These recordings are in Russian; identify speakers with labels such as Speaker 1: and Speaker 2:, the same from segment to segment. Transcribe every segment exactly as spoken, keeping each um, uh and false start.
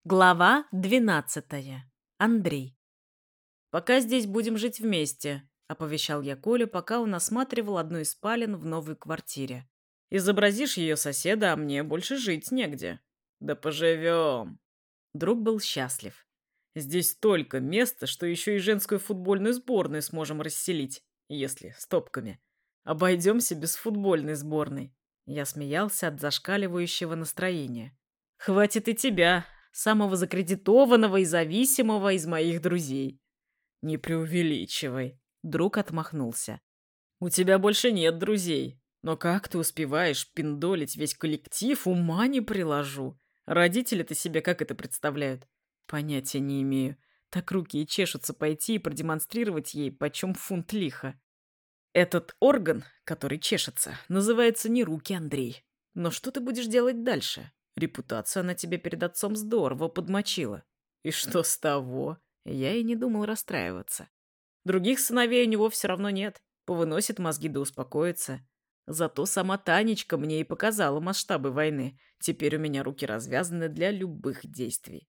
Speaker 1: Глава двенадцатая. Андрей. «Пока здесь будем жить вместе», — оповещал я Колю, пока он осматривал одну из спален в новой квартире. «Изобразишь ее соседа, а мне больше жить негде». «Да поживем». Друг был счастлив. «Здесь столько места, что еще и женскую футбольную сборную сможем расселить, если с топками. Обойдемся без футбольной сборной». Я смеялся от зашкаливающего настроения. «Хватит и тебя, самого закредитованного и зависимого из моих друзей». «Не преувеличивай», — друг отмахнулся. «У тебя больше нет друзей. Но как ты успеваешь пиндолить весь коллектив, ума не приложу. Родители-то себе как это представляют?» «Понятия не имею. Так руки и чешутся пойти и продемонстрировать ей, почем фунт лиха». «Этот орган, который чешется, называется не руки, Андрей. Но что ты будешь делать дальше? Репутацию она тебе перед отцом здорово подмочила. И что с того?» Я и не думал расстраиваться. Других сыновей у него все равно нет. Повыносит мозги да успокоится. Зато сама Танечка мне и показала масштабы войны. Теперь у меня руки развязаны для любых действий.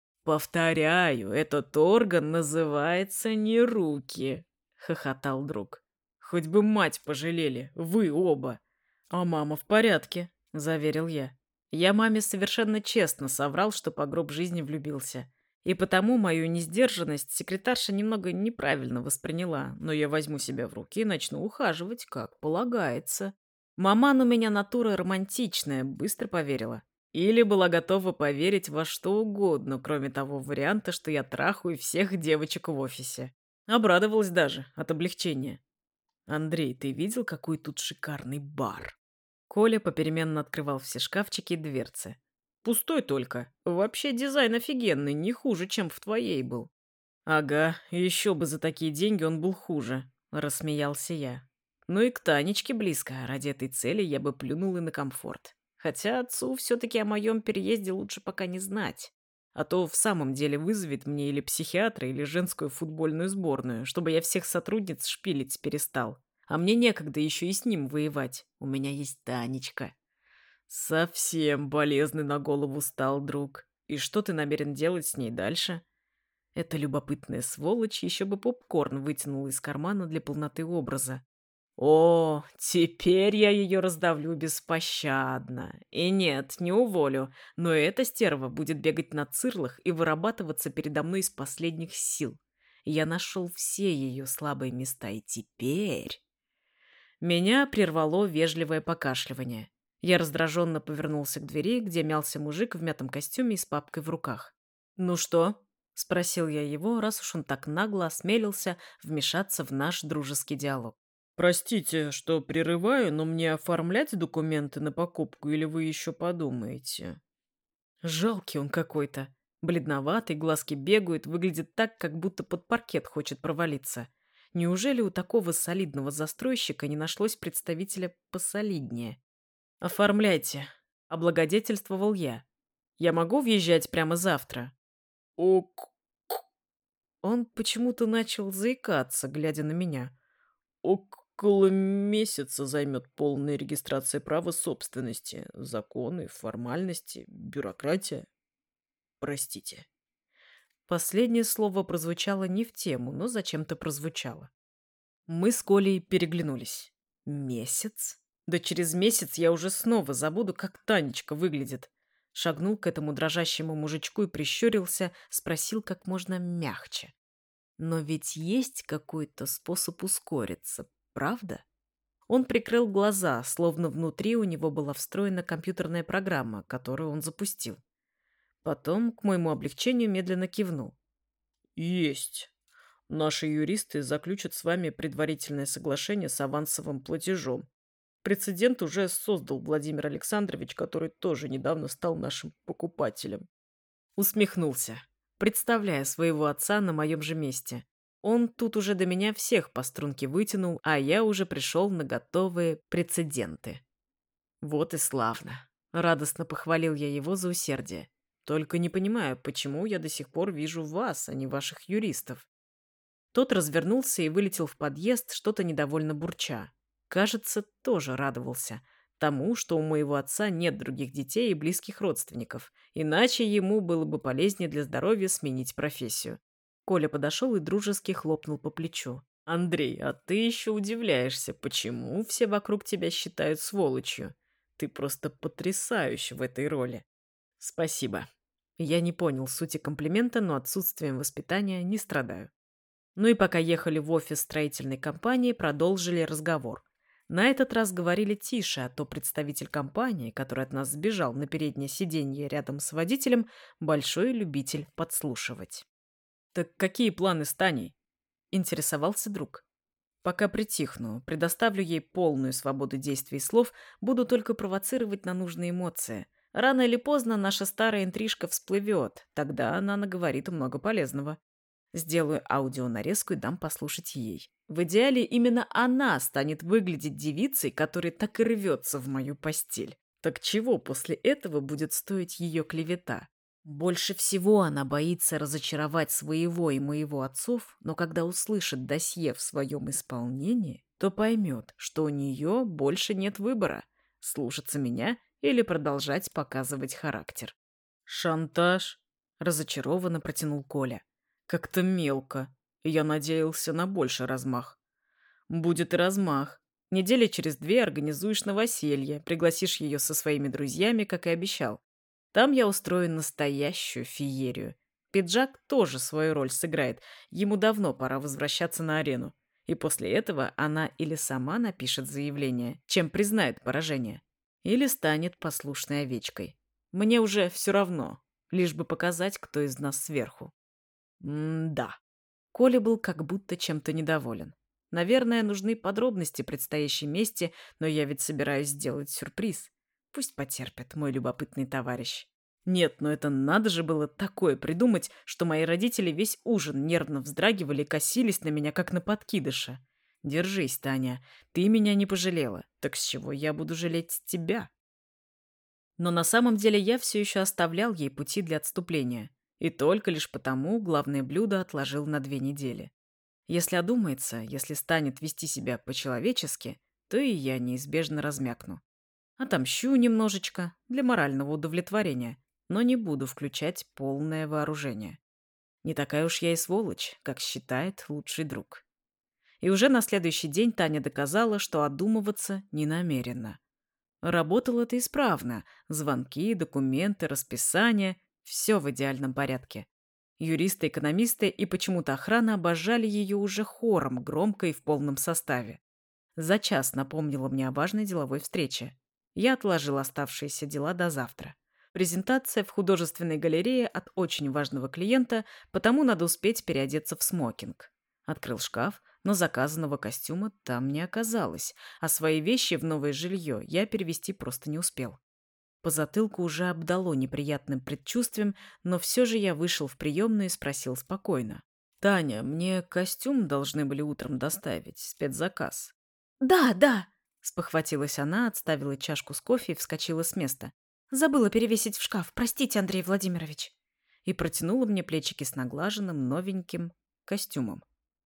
Speaker 1: «Повторяю, этот орган называется не руки», — хохотал друг. «Хоть бы мать пожалели, вы оба». «А мама в порядке», — заверил я. Я маме совершенно честно соврал, что по гроб жизни влюбился. И потому мою несдержанность секретарша немного неправильно восприняла, но я возьму себя в руки и начну ухаживать, как полагается. Маман у меня натура романтичная, быстро поверила. Или была готова поверить во что угодно, кроме того варианта, что я трахаю всех девочек в офисе. Обрадовалась даже от облегчения. «Андрей, ты видел, какой тут шикарный бар?» Коля попеременно открывал все шкафчики и дверцы. «Пустой только. Вообще дизайн офигенный, не хуже, чем в твоей был». «Ага, еще бы за такие деньги он был хуже», — рассмеялся я. «Ну и к Танечке близко, ради этой цели я бы плюнул и на комфорт. Хотя отцу все-таки о моем переезде лучше пока не знать. А то в самом деле вызовет мне или психиатра, или женскую футбольную сборную, чтобы я всех сотрудниц шпилить перестал. А мне некогда еще и с ним воевать. У меня есть Танечка». «Совсем болезный на голову стал, друг. И что ты намерен делать с ней дальше?» Эта любопытная сволочь еще бы попкорн вытянула из кармана для полноты образа. «О, теперь я ее раздавлю беспощадно. И нет, не уволю, но эта стерва будет бегать на цирлах и вырабатываться передо мной из последних сил. Я нашел все ее слабые места, и теперь...» Меня прервало вежливое покашливание. Я раздраженно повернулся к двери, где мялся мужик в мятом костюме и с папкой в руках. «Ну что?» — спросил я его, раз уж он так нагло осмелился вмешаться в наш дружеский диалог. «Простите, что прерываю, но мне оформлять документы на покупку или вы еще подумаете?» Жалкий он какой-то. Бледноватый, глазки бегают, выглядит так, как будто под паркет хочет провалиться. Неужели у такого солидного застройщика не нашлось представителя посолиднее? «Оформляйте», — облагодетельствовал я. «Я могу въезжать прямо завтра?» «Ок...» Он почему-то начал заикаться, глядя на меня. «Около месяца займет полная регистрация права собственности, законы, формальности, бюрократия. Простите». Последнее слово прозвучало не в тему, но зачем-то прозвучало. Мы с Колей переглянулись. «Месяц? Да через месяц я уже снова забуду, как Танечка выглядит». Шагнул к этому дрожащему мужичку и прищурился, спросил как можно мягче. «Но ведь есть какой-то способ ускориться, правда?» Он прикрыл глаза, словно внутри у него была встроена компьютерная программа, которую он запустил. Потом, к моему облегчению, медленно кивнул. «Есть. Наши юристы заключат с вами предварительное соглашение с авансовым платежом. Прецедент уже создал Владимир Александрович, который тоже недавно стал нашим покупателем». Усмехнулся, представляя своего отца на моем же месте. Он тут уже до меня всех по струнке вытянул, а я уже пришел на готовые прецеденты. «Вот и славно!» — радостно похвалил я его за усердие. «Только не понимаю, почему я до сих пор вижу вас, а не ваших юристов». Тот развернулся и вылетел в подъезд, что-то недовольно бурча. Кажется, тоже радовался. Тому, что у моего отца нет других детей и близких родственников, иначе ему было бы полезнее для здоровья сменить профессию. Коля подошел и дружески хлопнул по плечу. «Андрей, а ты еще удивляешься, почему все вокруг тебя считают сволочью? Ты просто потрясающий в этой роли». «Спасибо». Я не понял сути комплимента, но отсутствием воспитания не страдаю. Ну и пока ехали в офис строительной компании, продолжили разговор. На этот раз говорили тише, а то представитель компании, который от нас сбежал на переднее сиденье рядом с водителем, большой любитель подслушивать. «Так какие планы с Таней?» – интересовался друг. «Пока притихну, предоставлю ей полную свободу действий и слов, буду только провоцировать на нужные эмоции. Рано или поздно наша старая интрижка всплывет, тогда она наговорит много полезного. Сделаю аудионарезку и дам послушать ей. В идеале именно она станет выглядеть девицей, которая так и рвется в мою постель. Так чего после этого будет стоить ее клевета? Больше всего она боится разочаровать своего и моего отцов, но когда услышит досье в своем исполнении, то поймет, что у нее больше нет выбора – слушаться меня или продолжать показывать характер. «Шантаж?» – разочарованно протянул Коля. «Как-то мелко. Я надеялся на больший размах». «Будет и размах. Недели через две организуешь новоселье, пригласишь ее со своими друзьями, как и обещал. Там я устрою настоящую феерию. Пиджак тоже свою роль сыграет. Ему давно пора возвращаться на арену. И после этого она или сама напишет заявление, чем признает поражение, или станет послушной овечкой. Мне уже все равно, лишь бы показать, кто из нас сверху». М-да. Коля был как будто чем-то недоволен. Наверное, нужны подробности предстоящей мести, но я ведь собираюсь сделать сюрприз. Пусть потерпит, мой любопытный товарищ. Нет, но это надо же было такое придумать, что мои родители весь ужин нервно вздрагивали и косились на меня, как на подкидыша. Держись, Таня, ты меня не пожалела, так с чего я буду жалеть тебя? Но на самом деле я все еще оставлял ей пути для отступления. И только лишь потому главное блюдо отложил на две недели. Если одумается, если станет вести себя по-человечески, то и я неизбежно размякну. Отомщу немножечко для морального удовлетворения, но не буду включать полное вооружение. Не такая уж я и сволочь, как считает лучший друг. И уже на следующий день Таня доказала, что одумываться не намерена. Работало это исправно. Звонки, документы, расписание – все в идеальном порядке. Юристы, экономисты и почему-то охрана обожали ее уже хором, громко и в полном составе. За час напомнила мне о важной деловой встрече. Я отложил оставшиеся дела до завтра. Презентация в художественной галерее от очень важного клиента, потому надо успеть переодеться в смокинг. Открыл шкаф, но заказанного костюма там не оказалось, а свои вещи в новое жилье я перевести просто не успел. По затылку уже обдало неприятным предчувствием, но все же я вышел в приемную и спросил спокойно. «Таня, мне костюм должны были утром доставить, спецзаказ».
Speaker 2: «Да, да»,
Speaker 1: — спохватилась она, отставила чашку с кофе и вскочила с места.
Speaker 2: «Забыла перевесить в шкаф. Простите, Андрей Владимирович».
Speaker 1: И протянула мне плечики с наглаженным новеньким костюмом.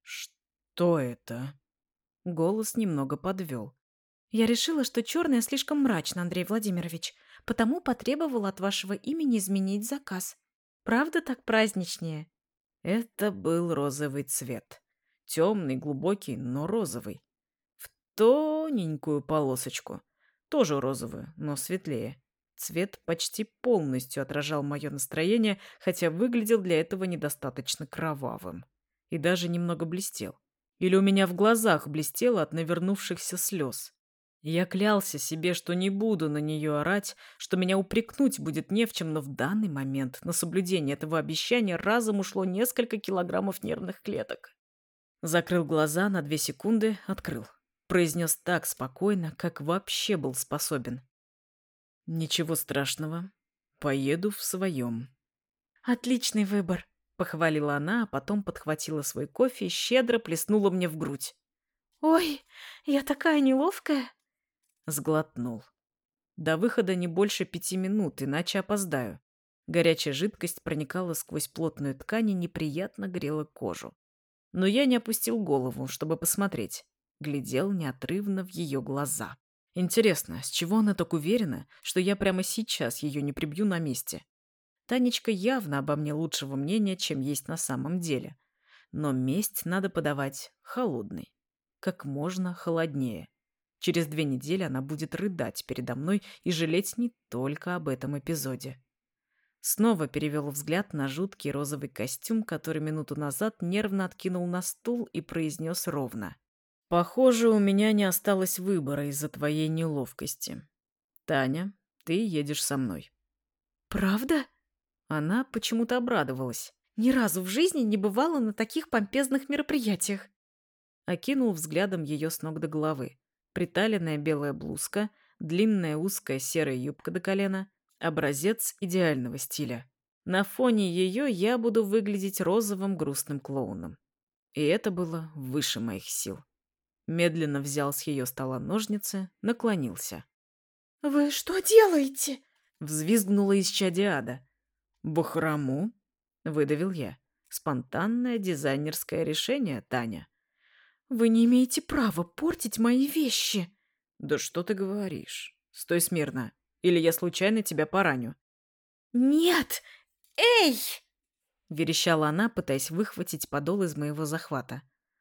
Speaker 1: «Что это?» Голос немного подвел.
Speaker 2: «Я решила, что черное слишком мрачно, Андрей Владимирович, потому потребовала от вашего имени изменить заказ. Правда так праздничнее?»
Speaker 1: Это был розовый цвет. Темный, глубокий, но розовый. В тоненькую полосочку. Тоже розовую, но светлее. Цвет почти полностью отражал мое настроение, хотя выглядел для этого недостаточно кровавым. И даже немного блестел. Или у меня в глазах блестело от навернувшихся слез. Я клялся себе, что не буду на нее орать, что меня упрекнуть будет не в чем, но в данный момент на соблюдение этого обещания разом ушло несколько килограммов нервных клеток. Закрыл глаза на две секунды, открыл. Произнес так спокойно, как вообще был способен. «Ничего страшного. Поеду в своем».
Speaker 2: «Отличный выбор»,
Speaker 1: — похвалила она, а потом подхватила свой кофе и щедро плеснула мне в грудь.
Speaker 2: «Ой, я такая неловкая».
Speaker 1: Сглотнул. До выхода не больше пяти минут, иначе опоздаю. Горячая жидкость проникала сквозь плотную ткань и неприятно грела кожу. Но я не опустил голову, чтобы посмотреть. Глядел неотрывно в ее глаза. Интересно, с чего она так уверена, что я прямо сейчас ее не прибью на месте? Танечка явно обо мне лучшего мнения, чем есть на самом деле. Но месть надо подавать холодной. Как можно холоднее. Через две недели она будет рыдать передо мной и жалеть не только об этом эпизоде. Снова перевел взгляд на жуткий розовый костюм, который минуту назад нервно откинул на стул и произнес ровно. «Похоже, у меня не осталось выбора из-за твоей неловкости. Таня, ты едешь со мной».
Speaker 2: «Правда?»
Speaker 1: Она почему-то обрадовалась.
Speaker 2: «Ни разу в жизни не бывала на таких помпезных мероприятиях».
Speaker 1: Окинул взглядом ее с ног до головы. Приталенная белая блузка, длинная узкая серая юбка до колена, образец идеального стиля. На фоне ее я буду выглядеть розовым грустным клоуном. И это было выше моих сил. Медленно взял с ее стола ножницы, наклонился.
Speaker 2: «Вы что делаете?»
Speaker 1: Взвизгнула исчадие ада. «Бахрому?» — выдавил я. «Спонтанное дизайнерское решение, Таня».
Speaker 2: «Вы не имеете права портить мои вещи».
Speaker 1: «Да что ты говоришь? Стой смирно, или я случайно тебя пораню».
Speaker 2: «Нет! Эй!»
Speaker 1: — верещала она, пытаясь выхватить подол из моего захвата.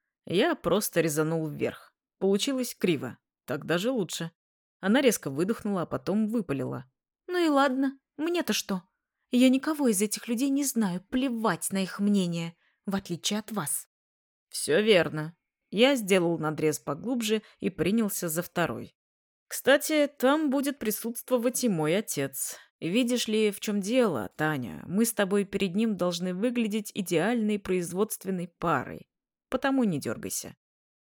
Speaker 1: Я просто резанул вверх. Получилось криво. Так даже лучше. Она резко выдохнула, а потом выпалила.
Speaker 2: «Ну и ладно. Мне-то что? Я никого из этих людей не знаю. Плевать на их мнение, в отличие от вас».
Speaker 1: «Все верно». Я сделал надрез поглубже и принялся за второй. «Кстати, там будет присутствовать и мой отец. Видишь ли, в чем дело, Таня? Мы с тобой перед ним должны выглядеть идеальной производственной парой. Потому не дергайся».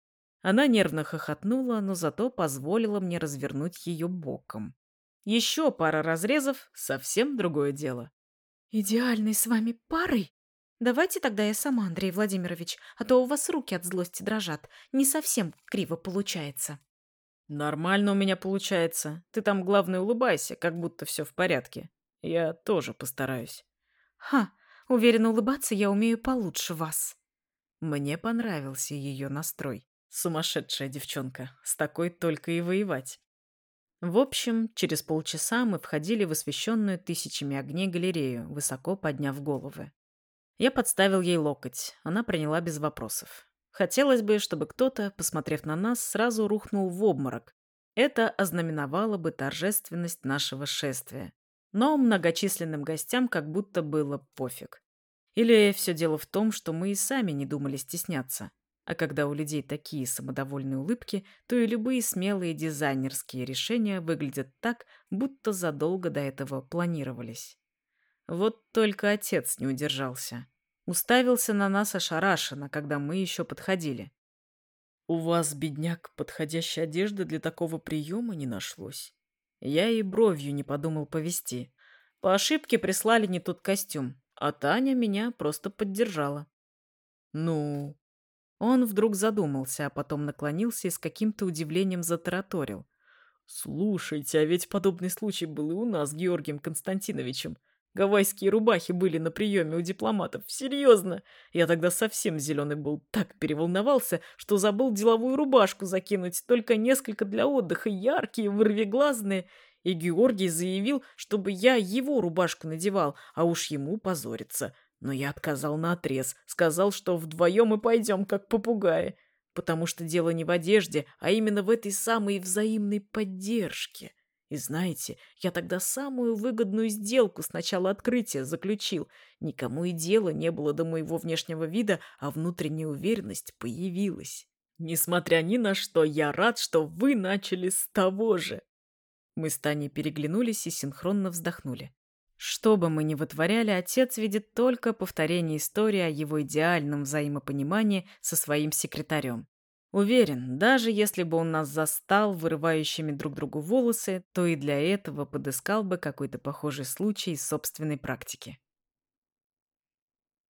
Speaker 1: Она нервно хохотнула, но зато позволила мне развернуть ее боком. Еще пара разрезов — совсем другое дело.
Speaker 2: «Идеальной с вами парой? Давайте тогда я сама, Андрей Владимирович, а то у вас руки от злости дрожат. Не совсем криво получается».
Speaker 1: «Нормально у меня получается. Ты там, главное, улыбайся, как будто все в порядке. Я тоже постараюсь».
Speaker 2: «Ха, уверена, улыбаться я умею получше вас».
Speaker 1: Мне понравился ее настрой. Сумасшедшая девчонка. С такой только и воевать. В общем, через полчаса мы входили в освещенную тысячами огней галерею, высоко подняв головы. Я подставил ей локоть. Она приняла без вопросов. Хотелось бы, чтобы кто-то, посмотрев на нас, сразу рухнул в обморок. Это ознаменовало бы торжественность нашего шествия. Но многочисленным гостям как будто было пофиг. Или все дело в том, что мы и сами не думали стесняться. А когда у людей такие самодовольные улыбки, то и любые смелые дизайнерские решения выглядят так, будто задолго до этого планировались. Вот только отец не удержался. Уставился на нас ошарашенно, когда мы еще подходили. «У вас, бедняк, подходящей одежды для такого приема не нашлось». Я и бровью не подумал повести. По ошибке прислали не тот костюм, а Таня меня просто поддержала. «Ну...» Он вдруг задумался, а потом наклонился и с каким-то удивлением затараторил. «Слушайте, а ведь подобный случай был и у нас с Георгием Константиновичем. Гавайские рубахи были на приеме у дипломатов. Серьезно. Я тогда совсем зеленый был. Так переволновался, что забыл деловую рубашку закинуть. Только несколько для отдыха, яркие, вырвиглазные. И Георгий заявил, чтобы я его рубашку надевал, а уж ему позориться. Но я отказал наотрез. Сказал, что вдвоем и пойдем, как попугаи. Потому что дело не в одежде, а именно в этой самой взаимной поддержке. И знаете, я тогда самую выгодную сделку с начала открытия заключил. Никому и дела не было до моего внешнего вида, а внутренняя уверенность появилась. Несмотря ни на что, я рад, что вы начали с того же. Мы с Таней переглянулись и синхронно вздохнули. Что бы мы ни вытворяли, отец видит только повторение истории о его идеальном взаимопонимании со своим секретарем. Уверен, даже если бы он нас застал вырывающими друг другу волосы, то и для этого подыскал бы какой-то похожий случай из собственной практики.